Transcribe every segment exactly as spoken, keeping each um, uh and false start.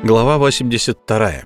Глава восемьдесят вторая.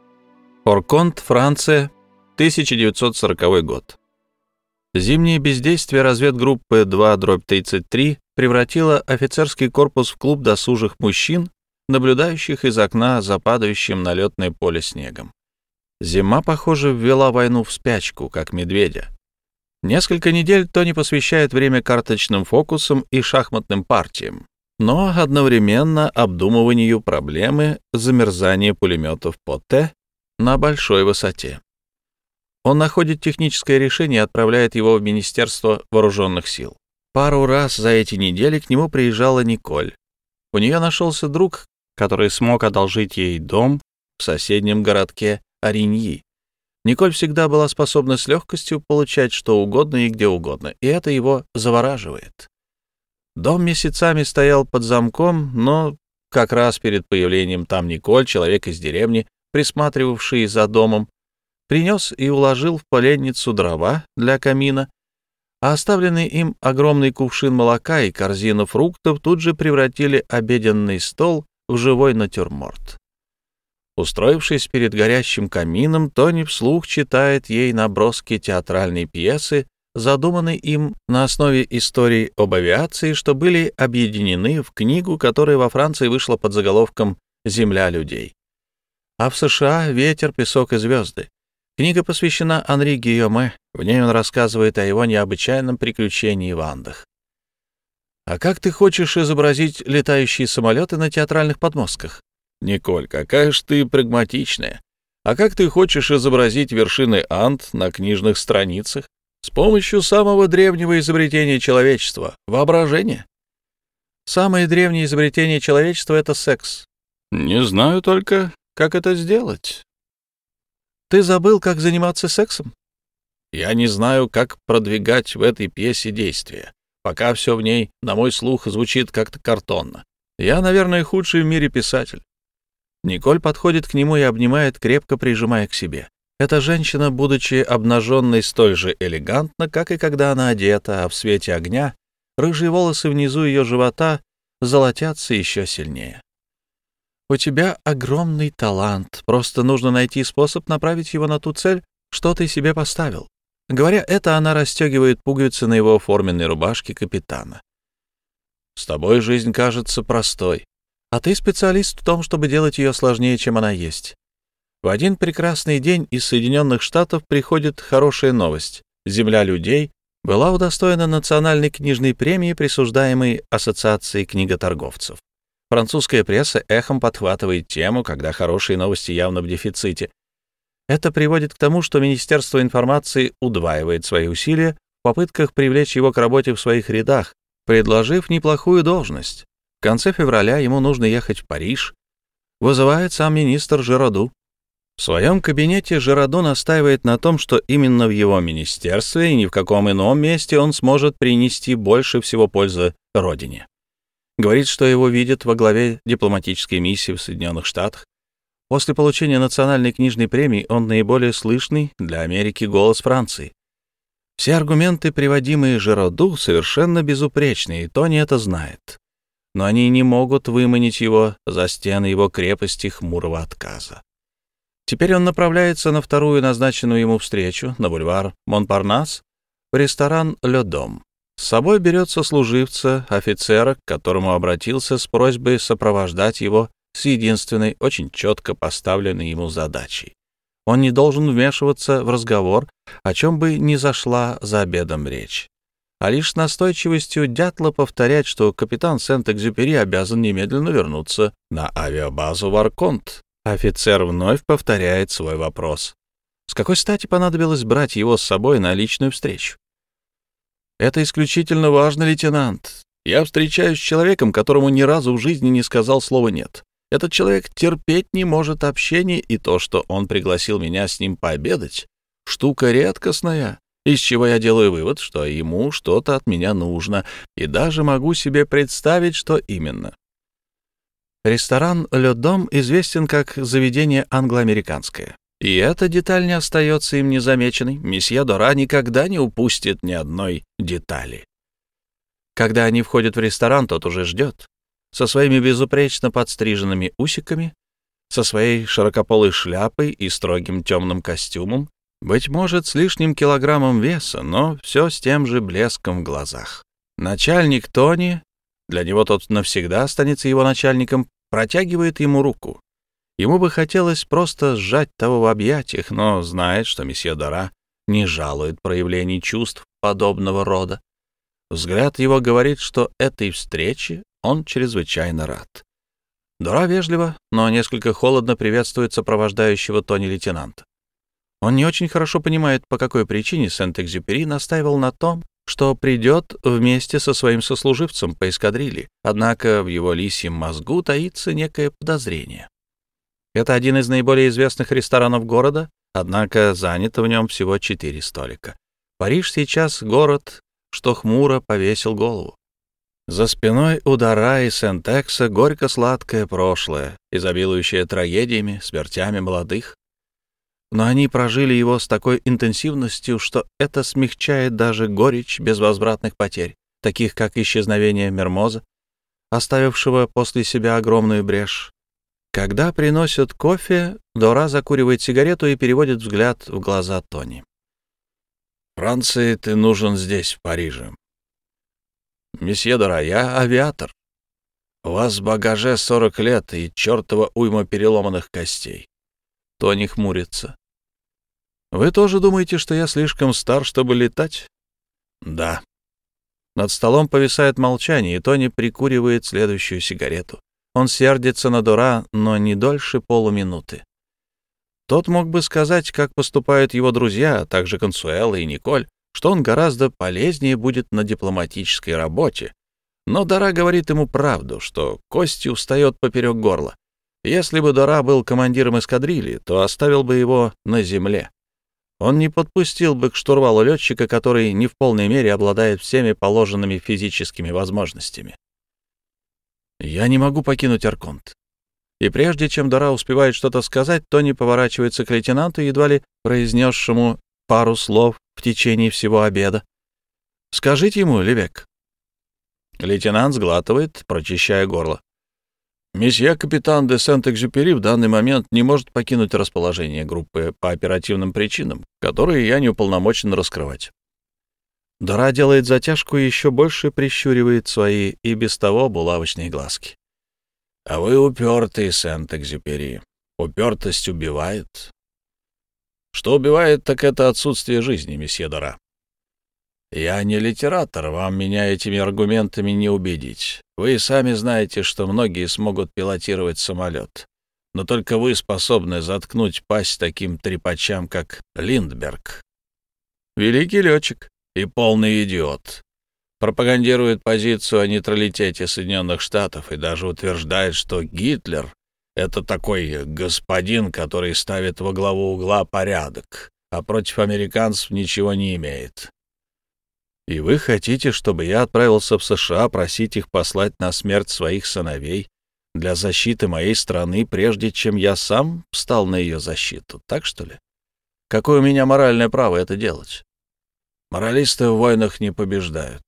Орконт, Франция, тысяча девятьсот сороковой год. Зимнее бездействие разведгруппы два тридцать три превратило офицерский корпус в клуб досужих мужчин, наблюдающих из окна за падающим на летное поле снегом. Зима, похоже, ввела войну в спячку, как медведя. Несколько недель Тони посвящает время карточным фокусам и шахматным партиям, но одновременно обдумыванию проблемы замерзания пулеметов по Т на большой высоте. Он находит техническое решение и отправляет его в Министерство вооруженных сил. Пару раз за эти недели к нему приезжала Николь. У нее нашелся друг, который смог одолжить ей дом в соседнем городке Ориньи. Николь всегда была способна с легкостью получать что угодно и где угодно, и это его завораживает. Дом месяцами стоял под замком, но как раз перед появлением там Николь, человек из деревни, присматривавший за домом, принес и уложил в поленницу дрова для камина, а оставленный им огромный кувшин молока и корзину фруктов тут же превратили обеденный стол в живой натюрморт. Устроившись перед горящим камином, Тони вслух читает ей наброски театральной пьесы, задуманной им на основе историй об авиации, что были объединены в книгу, которая во Франции вышла под заголовком «Земля людей», а в США «Ветер, песок и звезды». Книга посвящена Анри Гийоме, в ней он рассказывает о его необычайном приключении в Андах. «А как ты хочешь изобразить летающие самолеты на театральных подмостках?» «Николь, какая ж ты прагматичная. А как ты хочешь изобразить вершины Анд на книжных страницах? С помощью самого древнего изобретения человечества — воображения». «Самое древнее изобретение человечества — это секс». «Не знаю только, как это сделать». «Ты забыл, как заниматься сексом?» «Я не знаю, как продвигать в этой пьесе действия. Пока все в ней, на мой слух, звучит как-то картонно. Я, наверное, худший в мире писатель». Николь подходит к нему и обнимает, крепко прижимая к себе. Эта женщина, будучи обнаженной, столь же элегантна, как и когда она одета, а в свете огня рыжие волосы внизу ее живота золотятся еще сильнее. «У тебя огромный талант, просто нужно найти способ направить его на ту цель, что ты себе поставил». Говоря это, она расстегивает пуговицы на его форменной рубашке капитана. «С тобой жизнь кажется простой, а ты специалист в том, чтобы делать ее сложнее, чем она есть». В один прекрасный день из Соединенных Штатов приходит хорошая новость. «Земля людей» была удостоена национальной книжной премии, присуждаемой Ассоциацией книготорговцев. Французская пресса эхом подхватывает тему, когда хорошие новости явно в дефиците. Это приводит к тому, что Министерство информации удваивает свои усилия в попытках привлечь его к работе в своих рядах, предложив неплохую должность. В конце февраля ему нужно ехать в Париж. Вызывает сам министр Жироду. В своем кабинете Жироду настаивает на том, что именно в его министерстве и ни в каком ином месте он сможет принести больше всего пользы родине. Говорит, что его видят во главе дипломатической миссии в Соединенных Штатах. После получения национальной книжной премии он наиболее слышный для Америки голос Франции. Все аргументы, приводимые Жироду, совершенно безупречны, и Тони это знает. Но они не могут выманить его за стены его крепости хмурого отказа. Теперь он направляется на вторую назначенную ему встречу на бульвар Монпарнас в ресторан «Ле Дом». С собой берет сослуживца, офицера, к которому обратился с просьбой сопровождать его с единственной, очень четко поставленной ему задачей. Он не должен вмешиваться в разговор, о чем бы ни зашла за обедом речь, а лишь с настойчивостью дятла повторять, что капитан Сент-Экзюпери обязан немедленно вернуться на авиабазу в Орконт. Офицер вновь повторяет свой вопрос. С какой стати понадобилось брать его с собой на личную встречу? «Это исключительно важно, лейтенант. Я встречаюсь с человеком, которому ни разу в жизни не сказал слова «нет». Этот человек терпеть не может общения, и то, что он пригласил меня с ним пообедать, штука редкостная, из чего я делаю вывод, что ему что-то от меня нужно, и даже могу себе представить, что именно». Ресторан «Ле Дом» известен как заведение англо-американское. И эта деталь не остается им незамеченной. Месье Дора никогда не упустит ни одной детали. Когда они входят в ресторан, тот уже ждет. Со своими безупречно подстриженными усиками, со своей широкополой шляпой и строгим темным костюмом, быть может, с лишним килограммом веса, но все с тем же блеском в глазах. Начальник Тони, для него тот навсегда останется его начальником, протягивает ему руку. Ему бы хотелось просто сжать того в объятиях, но знает, что месье Дора не жалует проявлений чувств подобного рода. Взгляд его говорит, что этой встрече он чрезвычайно рад. Дора вежливо, но несколько холодно приветствует сопровождающего Тони лейтенанта. Он не очень хорошо понимает, по какой причине Сент-Экзюпери настаивал на том, что придет вместе со своим сослуживцем по эскадрилье, однако в его лисьем мозгу таится некое подозрение. Это один из наиболее известных ресторанов города, однако занято в нем всего четыре столика. Париж сейчас город, что хмуро повесил голову. За спиной у Дора и Сент-Экса горько-сладкое прошлое, изобилующее трагедиями, смертями молодых. Но они прожили его с такой интенсивностью, что это смягчает даже горечь безвозвратных потерь, таких как исчезновение Мермоза, оставившего после себя огромную брешь. Когда приносят кофе, Дора закуривает сигарету и переводит взгляд в глаза Тони. «Франции ты нужен здесь, в Париже. Месье Дора, я авиатор. У вас в багаже сорок лет и чертова уйма переломанных костей». Тони хмурится. «Вы тоже думаете, что я слишком стар, чтобы летать?» «Да». Над столом повисает молчание, и Тони прикуривает следующую сигарету. Он сердится на Дора, но не дольше полуминуты. Тот мог бы сказать, как поступают его друзья, а также Консуэла и Николь, что он гораздо полезнее будет на дипломатической работе. Но Дора говорит ему правду, что кости устает поперек горла. Если бы Дора был командиром эскадрильи, то оставил бы его на земле. Он не подпустил бы к штурвалу летчика, который не в полной мере обладает всеми положенными физическими возможностями. «Я не могу покинуть Арконт». И прежде чем Дора успевает что-то сказать, Тони поворачивается к лейтенанту, едва ли произнесшему пару слов в течение всего обеда. «Скажите ему, Левек». Лейтенант сглатывает, прочищая горло. «Месье капитан де Сент-Экзюпери в данный момент не может покинуть расположение группы по оперативным причинам, которые я не уполномочен раскрывать». Дора делает затяжку и еще больше прищуривает свои и без того булавочные глазки. «А вы упертый, Сент-Экзюпери. Упертость убивает». «Что убивает, так это отсутствие жизни, месье Дора». «Я не литератор, вам меня этими аргументами не убедить. Вы сами знаете, что многие смогут пилотировать самолет, но только вы способны заткнуть пасть таким трепачам, как Линдберг. Великий летчик и полный идиот. Пропагандирует позицию о нейтралитете Соединенных Штатов и даже утверждает, что Гитлер — это такой господин, который ставит во главу угла порядок, а против американцев ничего не имеет. И вы хотите, чтобы я отправился в США просить их послать на смерть своих сыновей для защиты моей страны, прежде чем я сам встал на ее защиту, так что ли? Какое у меня моральное право это делать? Моралисты в войнах не побеждают.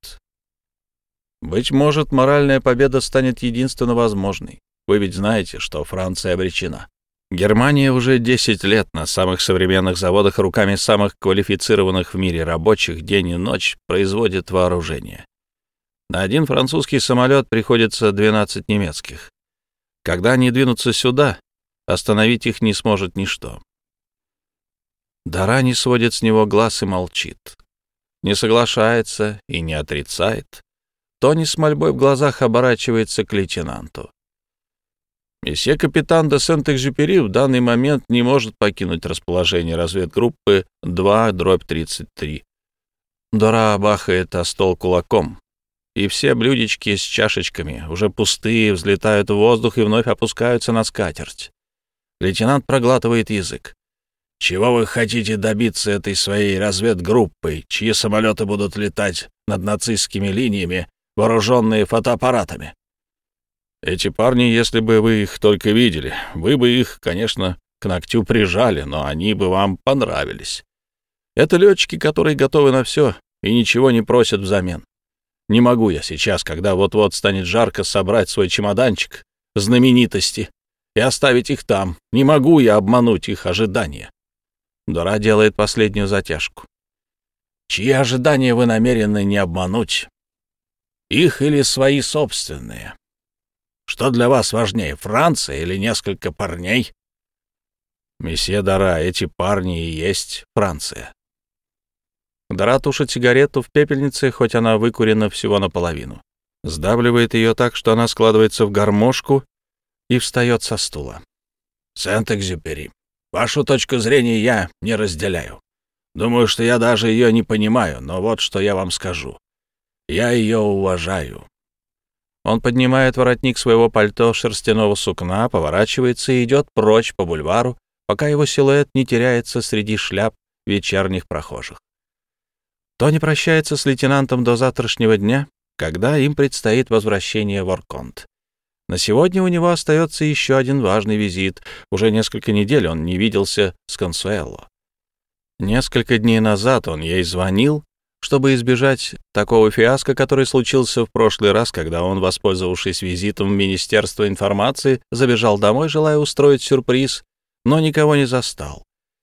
Быть может, моральная победа станет единственно возможной. Вы ведь знаете, что Франция обречена. Германия уже десять лет на самых современных заводах руками самых квалифицированных в мире рабочих день и ночь производит вооружение. На один французский самолет приходится двенадцать немецких. Когда они двинутся сюда, остановить их не сможет ничто. Дора не сводит с него глаз и молчит. Не соглашается и не отрицает. Тони с мольбой в глазах оборачивается к лейтенанту. Месье капитан де Сент-Экзюпери в данный момент не может покинуть расположение разведгруппы два дробь тридцать три. Дора бахает о стол кулаком, и все блюдечки с чашечками, уже пустые, взлетают в воздух и вновь опускаются на скатерть. Лейтенант проглатывает язык. «Чего вы хотите добиться этой своей разведгруппой, чьи самолеты будут летать над нацистскими линиями, вооруженные фотоаппаратами?» Эти парни, если бы вы их только видели, вы бы их, конечно, к ногтю прижали, но они бы вам понравились. Это летчики, которые готовы на все и ничего не просят взамен. Не могу я сейчас, когда вот-вот станет жарко, собрать свой чемоданчик знаменитости и оставить их там. Не могу я обмануть их ожидания». Дора делает последнюю затяжку. «Чьи ожидания вы намерены не обмануть? Их или свои собственные? Что для вас важнее, Франция или несколько парней?» «Месье Дора, эти парни и есть Франция». Дора тушит сигарету в пепельнице, хоть она выкурена всего наполовину. Сдавливает ее так, что она складывается в гармошку, и встает со стула. «Сент-Экзюпери, вашу точку зрения я не разделяю. Думаю, что я даже ее не понимаю, но вот что я вам скажу. Я ее уважаю». Он поднимает воротник своего пальто шерстяного сукна, поворачивается и идет прочь по бульвару, пока его силуэт не теряется среди шляп вечерних прохожих. Тони прощается с лейтенантом до завтрашнего дня, когда им предстоит возвращение в Орконт. На сегодня у него остается еще один важный визит. Уже несколько недель он не виделся с Консуэло. Несколько дней назад он ей звонил, чтобы избежать такого фиаско, который случился в прошлый раз, когда он, воспользовавшись визитом в Министерство информации, забежал домой, желая устроить сюрприз, но никого не застал.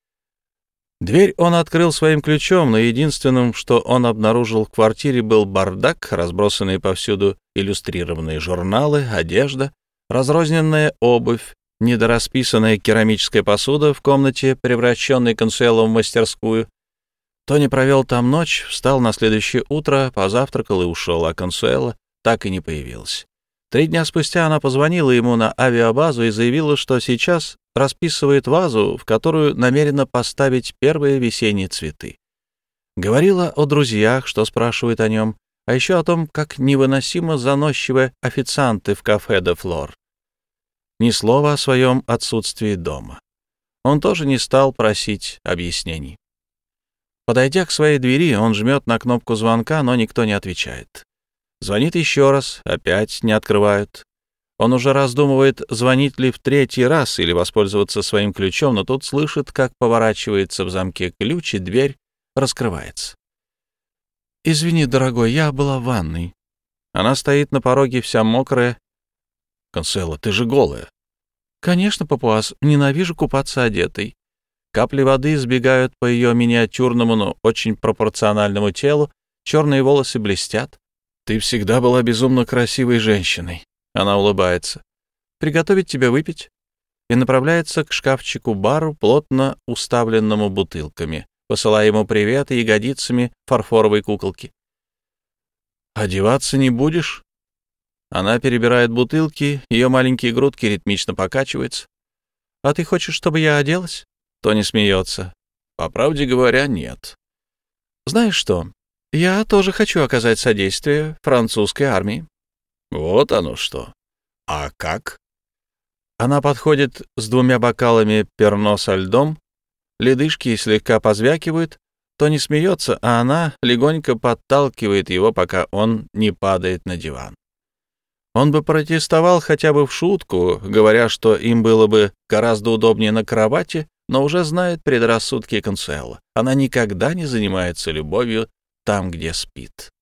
Дверь он открыл своим ключом, но единственным, что он обнаружил в квартире, был бардак, разбросанные повсюду иллюстрированные журналы, одежда, разрозненная обувь, недорасписанная керамическая посуда в комнате, превращенной Консуэло в мастерскую. Тони провел там ночь, встал на следующее утро, позавтракал и ушел, а Консуэло так и не появилась. Три дня спустя она позвонила ему на авиабазу и заявила, что сейчас расписывает вазу, в которую намерена поставить первые весенние цветы. Говорила о друзьях, что спрашивают о нем, а еще о том, как невыносимо заносчивы официанты в кафе «Де Флор». Ни слова о своем отсутствии дома. Он тоже не стал просить объяснений. Подойдя к своей двери, он жмет на кнопку звонка, но никто не отвечает. Звонит еще раз, опять не открывают. Он уже раздумывает, звонить ли в третий раз или воспользоваться своим ключом, но тут слышит, как поворачивается в замке ключ, и дверь раскрывается. «Извини, дорогой, я была в ванной». Она стоит на пороге, вся мокрая. «Консуэло, ты же голая». «Конечно, папуас, ненавижу купаться одетой». Капли воды сбегают по ее миниатюрному, но очень пропорциональному телу, черные волосы блестят. «Ты всегда была безумно красивой женщиной». Она улыбается. «Приготовить тебе выпить?» И направляется к шкафчику-бару, плотно уставленному бутылками, посылая ему привет и ягодицами фарфоровой куколки. «Одеваться не будешь?» Она перебирает бутылки, ее маленькие грудки ритмично покачиваются. «А ты хочешь, чтобы я оделась?» Тони смеется. «По правде говоря, нет». «Знаешь что? Я тоже хочу оказать содействие французской армии». «Вот оно что. А как?» Она подходит с двумя бокалами перно со льдом, ледышки слегка позвякивают, Тони смеется, а она легонько подталкивает его, пока он не падает на диван. Он бы протестовал хотя бы в шутку, говоря, что им было бы гораздо удобнее на кровати, но уже знает предрассудки Консуэло. Она никогда не занимается любовью там, где спит.